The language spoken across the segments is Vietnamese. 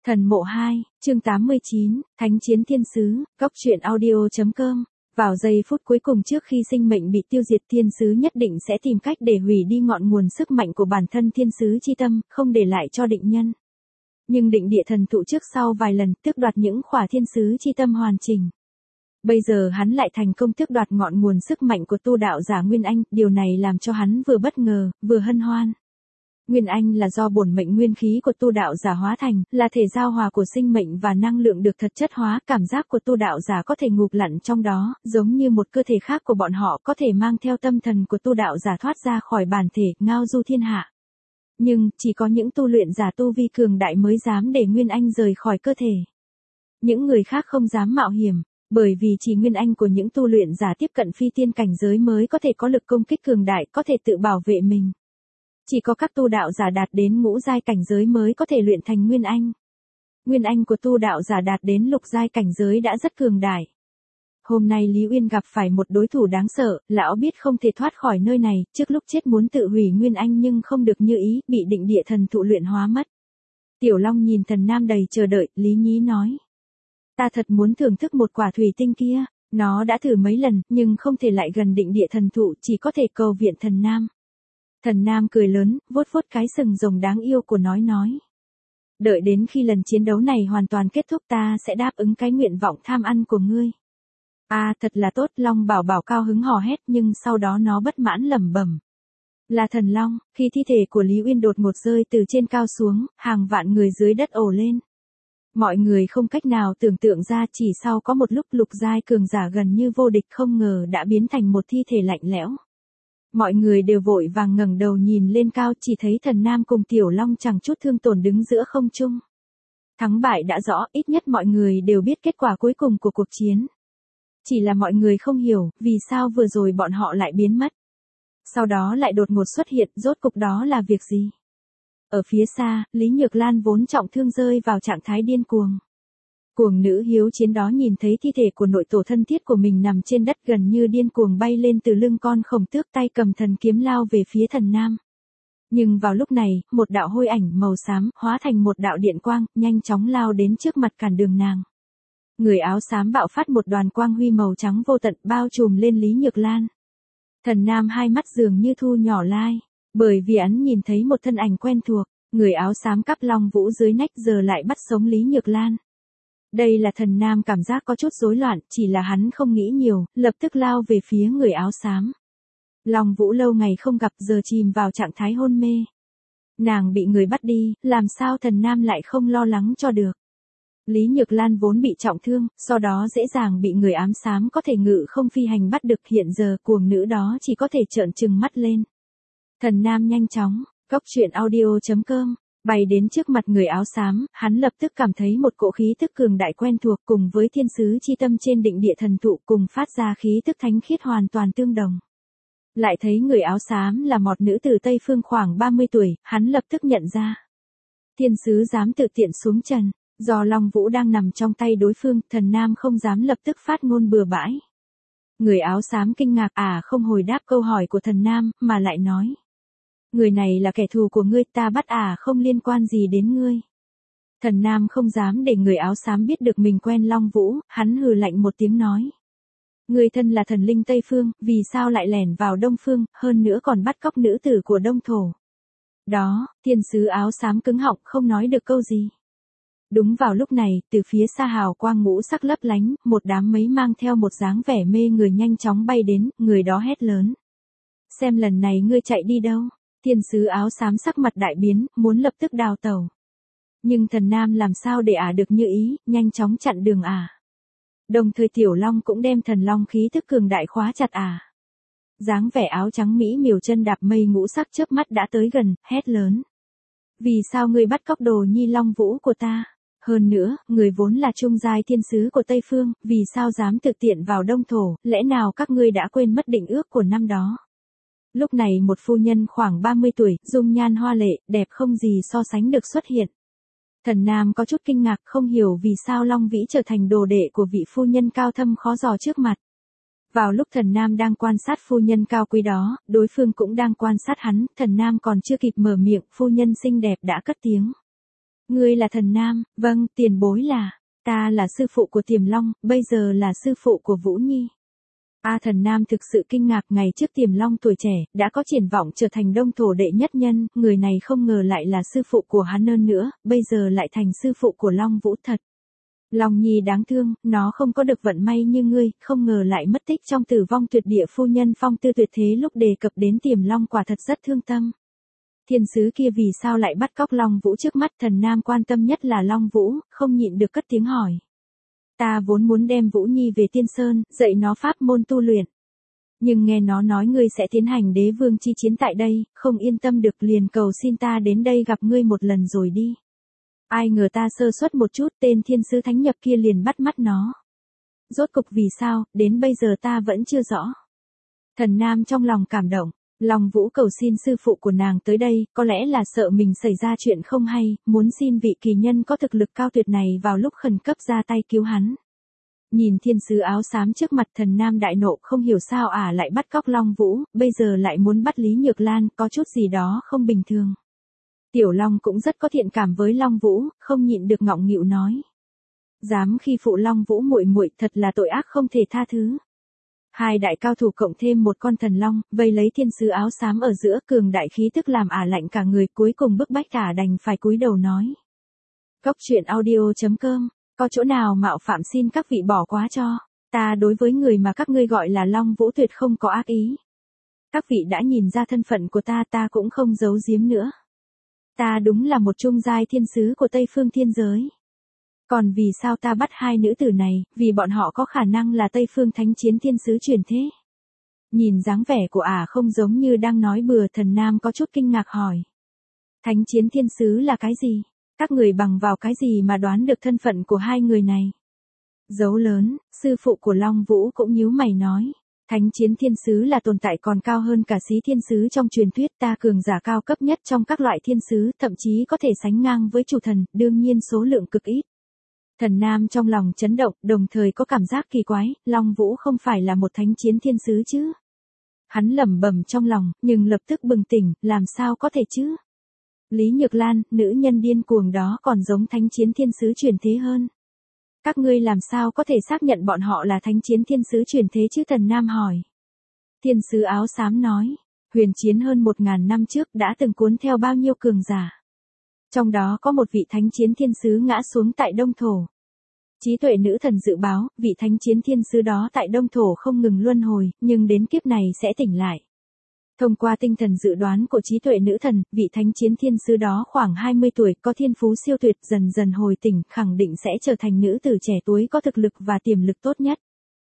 Thần mộ 2, chương 89, Thánh chiến thiên sứ, góc truyện audio.com. Vào giây phút cuối cùng trước khi sinh mệnh bị tiêu diệt, thiên sứ nhất định sẽ tìm cách để hủy đi ngọn nguồn sức mạnh của bản thân thiên sứ chi tâm, không để lại cho định nhân. Nhưng định địa thần thụ trước sau vài lần tước đoạt những khỏa thiên sứ chi tâm hoàn chỉnh. Bây giờ hắn lại thành công tước đoạt ngọn nguồn sức mạnh của tu đạo giả Nguyên Anh, điều này làm cho hắn vừa bất ngờ, vừa hân hoan. Nguyên Anh là do bổn mệnh nguyên khí của tu đạo giả hóa thành, là thể giao hòa của sinh mệnh và năng lượng được thật chất hóa, cảm giác của tu đạo giả có thể ngụp lặn trong đó, giống như một cơ thể khác của bọn họ có thể mang theo tâm thần của tu đạo giả thoát ra khỏi bản thể, ngao du thiên hạ. Nhưng, chỉ có những tu luyện giả tu vi cường đại mới dám để Nguyên Anh rời khỏi cơ thể. Những người khác không dám mạo hiểm, bởi vì chỉ Nguyên Anh của những tu luyện giả tiếp cận phi tiên cảnh giới mới có thể có lực công kích cường đại, có thể tự bảo vệ mình. Chỉ có các tu đạo giả đạt đến ngũ giai cảnh giới mới có thể luyện thành Nguyên Anh. Nguyên Anh của tu đạo giả đạt đến lục giai cảnh giới đã rất cường đại. Hôm nay Lý Uyên gặp phải một đối thủ đáng sợ, lão biết không thể thoát khỏi nơi này, trước lúc chết muốn tự hủy Nguyên Anh nhưng không được như ý, bị định địa thần thụ luyện hóa mất. Tiểu Long nhìn Thần Nam đầy chờ đợi, Lý Nhí nói. Ta thật muốn thưởng thức một quả thủy tinh kia, nó đã thử mấy lần, nhưng không thể lại gần định địa thần thụ, chỉ có thể cầu viện Thần Nam. Thần Nam cười lớn, vuốt vuốt cái sừng rồng đáng yêu của nói. Đợi đến khi lần chiến đấu này hoàn toàn kết thúc ta sẽ đáp ứng cái nguyện vọng tham ăn của ngươi. À, thật là tốt, Long Bảo Bảo cao hứng hò hét nhưng sau đó nó bất mãn lẩm bẩm. Là thần Long, khi thi thể của Lý Uyên đột ngột rơi từ trên cao xuống, hàng vạn người dưới đất ồ lên. Mọi người không cách nào tưởng tượng ra chỉ sau có một lúc lục giai cường giả gần như vô địch không ngờ đã biến thành một thi thể lạnh lẽo. Mọi người đều vội vàng ngẩng đầu nhìn lên cao chỉ thấy Thần Nam cùng Tiểu Long chẳng chút thương tổn đứng giữa không trung. Thắng bại đã rõ, ít nhất mọi người đều biết kết quả cuối cùng của cuộc chiến. Chỉ là mọi người không hiểu, vì sao vừa rồi bọn họ lại biến mất. Sau đó lại đột ngột xuất hiện, rốt cục đó là việc gì? Ở phía xa, Lý Nhược Lan vốn trọng thương rơi vào trạng thái điên cuồng. Cuồng nữ hiếu chiến đó nhìn thấy thi thể của nội tổ thân thiết của mình nằm trên đất gần như điên cuồng bay lên từ lưng con khổng tước tay cầm thần kiếm lao về phía Thần Nam. Nhưng vào lúc này, một đạo hôi ảnh màu xám hóa thành một đạo điện quang, nhanh chóng lao đến trước mặt cản đường nàng. Người áo xám bạo phát một đoàn quang huy màu trắng vô tận bao trùm lên Lý Nhược Lan. Thần Nam hai mắt dường như thu nhỏ lai, bởi vì hắn nhìn thấy một thân ảnh quen thuộc, người áo xám cắp long vũ dưới nách giờ lại bắt sống Lý Nhược Lan. Đây là Thần Nam cảm giác có chút rối loạn, chỉ là hắn không nghĩ nhiều, lập tức lao về phía người áo xám. Long Vũ lâu ngày không gặp giờ chìm vào trạng thái hôn mê. Nàng bị người bắt đi, làm sao Thần Nam lại không lo lắng cho được. Lý Nhược Lan vốn bị trọng thương, sau đó dễ dàng bị người ám xám có thể ngự không phi hành bắt được, hiện giờ cuồng nữ đó chỉ có thể trợn trừng mắt lên. Thần Nam nhanh chóng, góc truyện audio.com. Bay đến trước mặt người áo xám, hắn lập tức cảm thấy một cỗ khí tức cường đại quen thuộc cùng với thiên sứ chi tâm trên định địa thần thụ cùng phát ra khí tức thánh khiết hoàn toàn tương đồng. Lại thấy người áo xám là một nữ từ Tây Phương khoảng 30 tuổi, hắn lập tức nhận ra. Thiên sứ dám tự tiện xuống trần, do Long Vũ đang nằm trong tay đối phương, Thần Nam không dám lập tức phát ngôn bừa bãi. Người áo xám kinh ngạc không hồi đáp câu hỏi của Thần Nam, mà lại nói. Người này là kẻ thù của ngươi, ta bắt không liên quan gì đến ngươi. Thần Nam không dám để người áo xám biết được mình quen Long Vũ, hắn hừ lạnh một tiếng nói. Ngươi thân là thần linh Tây Phương, vì sao lại lẻn vào Đông Phương, hơn nữa còn bắt cóc nữ tử của Đông Thổ. Đó, thiên sứ áo xám cứng họng không nói được câu gì. Đúng vào lúc này, từ phía xa hào quang ngũ sắc lấp lánh, một đám mây mang theo một dáng vẻ mê người nhanh chóng bay đến, người đó hét lớn. Xem lần này ngươi chạy đi đâu? Thiên sứ áo xám sắc mặt đại biến, muốn lập tức đào tẩu. Nhưng Thần Nam làm sao để được như ý, nhanh chóng chặn đường Đồng thời Tiểu Long cũng đem thần long khí thức cường đại khóa chặt Dáng vẻ áo trắng mỹ miều chân đạp mây ngũ sắc chớp mắt đã tới gần, hét lớn. Vì sao ngươi bắt cóc đồ nhi Long Vũ của ta? Hơn nữa, người vốn là trung giai thiên sứ của Tây Phương, vì sao dám thực tiện vào Đông Thổ, lẽ nào các ngươi đã quên mất định ước của năm đó? Lúc này một phu nhân khoảng 30 tuổi, dung nhan hoa lệ, đẹp không gì so sánh được xuất hiện. Thần Nam có chút kinh ngạc không hiểu vì sao Long Vĩ trở thành đồ đệ của vị phu nhân cao thâm khó dò trước mặt. Vào lúc Thần Nam đang quan sát phu nhân cao quý đó, đối phương cũng đang quan sát hắn, Thần Nam còn chưa kịp mở miệng, phu nhân xinh đẹp đã cất tiếng. Ngươi là thần nam, vâng, tiền bối là, ta là sư phụ của Tiềm Long, bây giờ là sư phụ của Vũ Nhi. Thần nam thực sự kinh ngạc, ngày trước Tiềm Long tuổi trẻ, đã có triển vọng trở thành Đông Thổ đệ nhất nhân, người này không ngờ lại là sư phụ của hắn hơn nữa, bây giờ lại thành sư phụ của Long Vũ thật. Long Nhi đáng thương, nó không có được vận may như ngươi, không ngờ lại mất tích trong Tử Vong Tuyệt Địa. Phu nhân Phong Tư Tuyệt thế lúc đề cập đến Tiềm Long quả thật rất thương tâm. Thiên sứ kia vì sao lại bắt cóc Long Vũ trước mắt? Thần nam quan tâm nhất là Long Vũ, không nhịn được cất tiếng hỏi. Ta vốn muốn đem Vũ Nhi về Tiên Sơn, dạy nó pháp môn tu luyện. Nhưng nghe nó nói ngươi sẽ tiến hành đế vương chi chiến tại đây, không yên tâm được, liền cầu xin ta đến đây gặp ngươi một lần rồi đi. Ai ngờ ta sơ suất một chút, tên thiên sứ thánh nhập kia liền bắt mắt nó. Rốt cục vì sao, đến bây giờ ta vẫn chưa rõ. Thần nam trong lòng cảm động, Long Vũ cầu xin sư phụ của nàng tới đây, có lẽ là sợ mình xảy ra chuyện không hay, muốn xin vị kỳ nhân có thực lực cao tuyệt này vào lúc khẩn cấp ra tay cứu hắn. Nhìn thiên sứ áo xám trước mặt, thần nam đại nộ, không hiểu sao lại bắt cóc Long Vũ, bây giờ lại muốn bắt Lý Nhược Lan, có chút gì đó không bình thường. Tiểu Long cũng rất có thiện cảm với Long Vũ, không nhịn được ngọng nghịu nói. Dám khi phụ Long Vũ muội muội, thật là tội ác không thể tha thứ. Hai đại cao thủ cộng thêm một con thần long, vây lấy thiên sứ áo xám ở giữa, cường đại khí tức làm lạnh cả người, cuối cùng bức bách đành phải cúi đầu nói. Cốc truyện audio.com, có chỗ nào mạo phạm xin các vị bỏ qua cho, ta đối với người mà các ngươi gọi là Long Vũ tuyệt không có ác ý. Các vị đã nhìn ra thân phận của ta cũng không giấu giếm nữa. Ta đúng là một trung giai thiên sứ của Tây Phương Thiên Giới. Còn vì sao ta bắt hai nữ tử này, vì bọn họ có khả năng là Tây Phương Thánh Chiến Thiên Sứ truyền thế. Nhìn dáng vẻ của không giống như đang nói bừa, thần nam có chút kinh ngạc hỏi. Thánh Chiến Thiên Sứ là cái gì? Các người bằng vào cái gì mà đoán được thân phận của hai người này? Dấu lớn, sư phụ của Long Vũ cũng nhíu mày nói. Thánh Chiến Thiên Sứ là tồn tại còn cao hơn cả Xí Thiên Sứ trong truyền thuyết, ta cường giả cao cấp nhất trong các loại thiên sứ, thậm chí có thể sánh ngang với chủ thần, đương nhiên số lượng cực ít. Thần nam trong lòng chấn động, đồng thời có cảm giác kỳ quái, Long Vũ không phải là một thánh chiến thiên sứ chứ? Hắn lẩm bẩm trong lòng, nhưng lập tức bừng tỉnh, làm sao có thể chứ? Lý Nhược Lan, nữ nhân điên cuồng đó còn giống thánh chiến thiên sứ truyền thế hơn. Các ngươi làm sao có thể xác nhận bọn họ là thánh chiến thiên sứ truyền thế chứ? Thần nam hỏi. Thiên sứ áo xám nói, huyền chiến hơn 1000 năm trước đã từng cuốn theo bao nhiêu cường giả. Trong đó có một vị thánh chiến thiên sứ ngã xuống tại Đông Thổ. Trí tuệ nữ thần dự báo, vị thánh chiến thiên sứ đó tại Đông Thổ không ngừng luân hồi, nhưng đến kiếp này sẽ tỉnh lại. Thông qua tinh thần dự đoán của trí tuệ nữ thần, vị thánh chiến thiên sứ đó khoảng 20 tuổi, có thiên phú siêu tuyệt, dần dần hồi tỉnh, khẳng định sẽ trở thành nữ tử trẻ tuổi có thực lực và tiềm lực tốt nhất.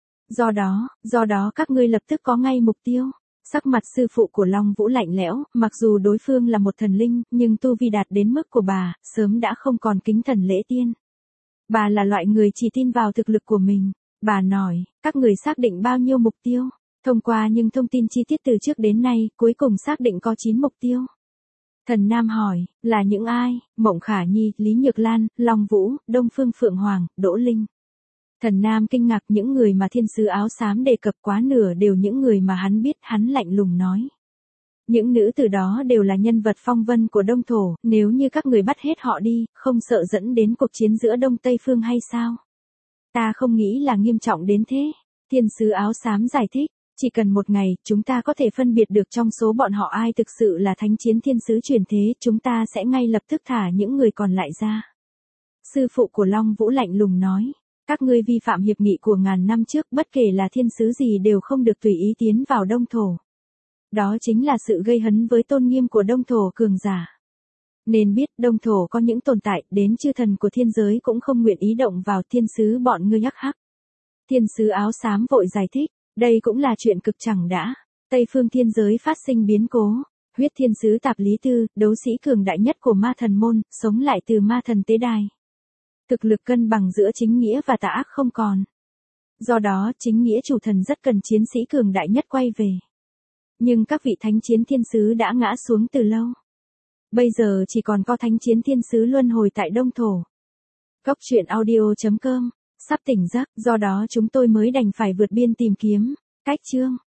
Do đó các ngươi lập tức có ngay mục tiêu. Sắc mặt sư phụ của Long Vũ lạnh lẽo, mặc dù đối phương là một thần linh, nhưng tu vi đạt đến mức của bà, sớm đã không còn kính thần lễ tiên. Bà là loại người chỉ tin vào thực lực của mình. Bà nói, các người xác định bao nhiêu mục tiêu? Thông qua những thông tin chi tiết từ trước đến nay, cuối cùng xác định có 9 mục tiêu. Thần nam hỏi, là những ai? Mộng Khả Nhi, Lý Nhược Lan, Long Vũ, Đông Phương Phượng Hoàng, Đỗ Linh. Thần nam kinh ngạc, những người mà thiên sứ áo xám đề cập quá nửa đều những người mà hắn biết. Hắn lạnh lùng nói. Những nữ tử đó đều là nhân vật phong vân của Đông Thổ, nếu như các người bắt hết họ đi, không sợ dẫn đến cuộc chiến giữa Đông Tây Phương hay sao? Ta không nghĩ là nghiêm trọng đến thế. Thiên sứ áo xám giải thích, chỉ cần một ngày, chúng ta có thể phân biệt được trong số bọn họ ai thực sự là thánh chiến thiên sứ truyền thế, chúng ta sẽ ngay lập tức thả những người còn lại ra. Sư phụ của Long Vũ lạnh lùng nói. Các ngươi vi phạm hiệp nghị của ngàn năm trước, bất kể là thiên sứ gì đều không được tùy ý tiến vào Đông Thổ. Đó chính là sự gây hấn với tôn nghiêm của Đông Thổ cường giả. Nên biết Đông Thổ có những tồn tại, đến chư thần của thiên giới cũng không nguyện ý động vào, thiên sứ bọn ngươi hắc hắc. Thiên sứ áo xám vội giải thích, đây cũng là chuyện cực chẳng đã. Tây phương thiên giới phát sinh biến cố. Huyết thiên sứ Tạp Lý Tư, đấu sĩ cường đại nhất của ma thần môn, sống lại từ ma thần tế đài. Thực lực cân bằng giữa chính nghĩa và tà ác không còn. Do đó, chính nghĩa chủ thần rất cần chiến sĩ cường đại nhất quay về. Nhưng các vị thánh chiến thiên sứ đã ngã xuống từ lâu. Bây giờ chỉ còn có thánh chiến thiên sứ luân hồi tại Đông Thổ. Cốc truyện audio.com, sắp tỉnh giấc, do đó chúng tôi mới đành phải vượt biên tìm kiếm. Cách chương